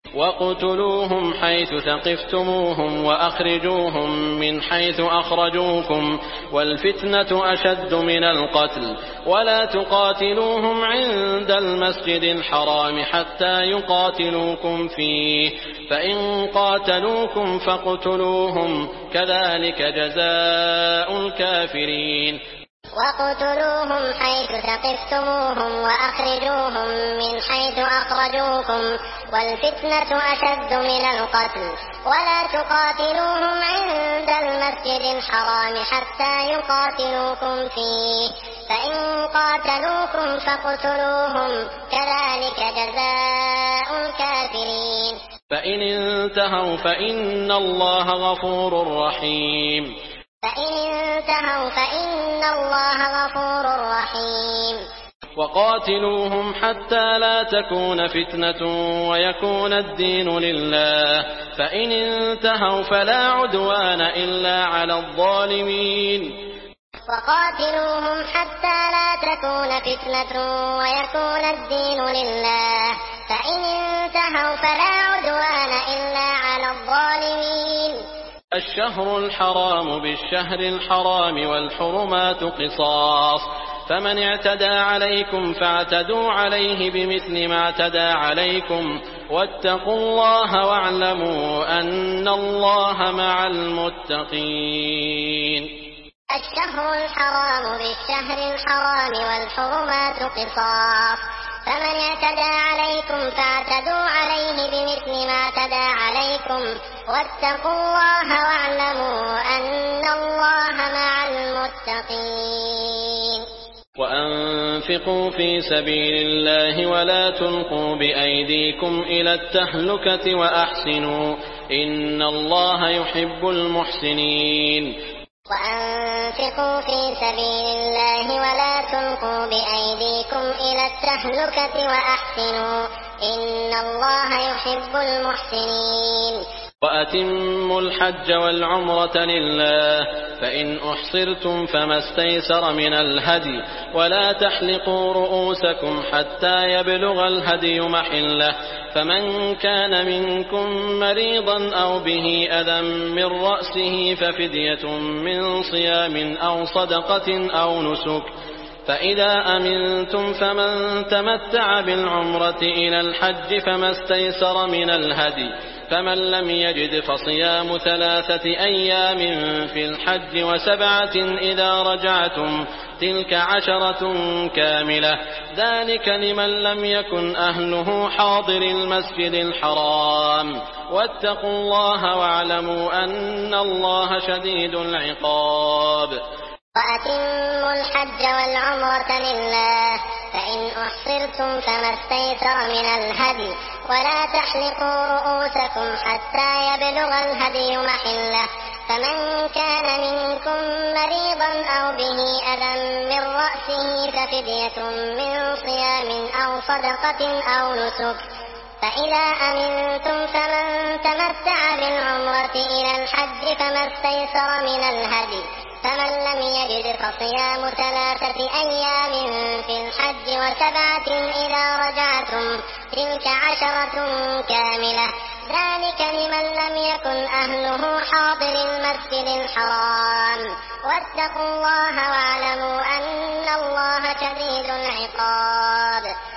واقتلوهم حيث ثقفتموهم وأخرجوهم من حيث أخرجوكم والفتنة أشد من القتل ولا تقاتلوهم عند المسجد الحرام حتى يقاتلوكم فيه فإن قاتلوكم فاقتلوهم كذلك جزاء الكافرين واقتلوهم حيث ثقفتموهم وأخرجوهم من حيث أخرجوكم والفتنة أشد من القتل ولا تقاتلوهم عند المسجد الحرام حتى يقاتلوكم فيه فإن قاتلوكم فاقتلوهم كذلك جزاء الكافرين فإن انتهوا فإن الله غفور رحيم وقاتلوهم حتى لا تكون فتنة ويكون الدين لله فإن انتهوا فلا عدوان إلا على الظالمين وقاتلوهم حتى لا تكون فتنة ويكون الدين لله فإن انتهوا فلا عدوان إلا على الظالمين الشهر الحرام بالشهر الحرام والحرمات قصاص فمن اعتدى عليكم فاعتدوا عليه بمثل ما اعتدى عليكم واتقوا الله واعلموا أن الله مع المتقين الشهر الحرام بالشهر الحرام والحرمات قصاص فمن اعتدى عليكم فاعتدوا عليه بمثل ما اعتدى عليكم واتقوا الله واعلموا أن الله مع المتقين وأنفقوا في سبيل الله ولا تلقوا بأيديكم إلى التهلكة وأحسنوا إن الله يحب المحسنين وأنفقوا في سبيل الله ولا تلقوا بأيديكم إلى التهلكة وأحسنوا إن الله يحب المحسنين وأتموا الحج والعمرة لله فإن أحصرتم فما استيسر من الهدي ولا تحلقوا رؤوسكم حتى يبلغ الهدي محله فمن كان منكم مريضا أو به أذى من رأسه ففدية من صيام أو صدقة أو نسك فإذا أمنتم فمن تمتع بالعمرة إلى الحج فما استيسر من الهدي فمن لم يجد فصيام 3 أيام في الحج و7 إذا رجعتم تلك 10 كاملة ذلك لمن لم يكن أهله حاضر المسجد الحرام واتقوا الله واعلموا أن الله شديد العقاب وأتموا الحج والعمرة لله فإن أحصرتم فما استيسر من الهدي ولا تحلقوا رؤوسكم حتى يبلغ الهدي محله فمن كان منكم مريضا أو به أذى من رأسه ففدية من صيام أو صدقة أو نسك فإذا أمنتم فمن تمتع بالعمرة إلى الحج فما استيسر من الهدي فمن لم يجد فصيام 3 أيام في الحج و7 إذا رجعتم تلك 10 كاملة ذلك لمن لم يكن أهله حاضر المسجد الحرام واتقوا الله واعلموا أن الله شديد العقاب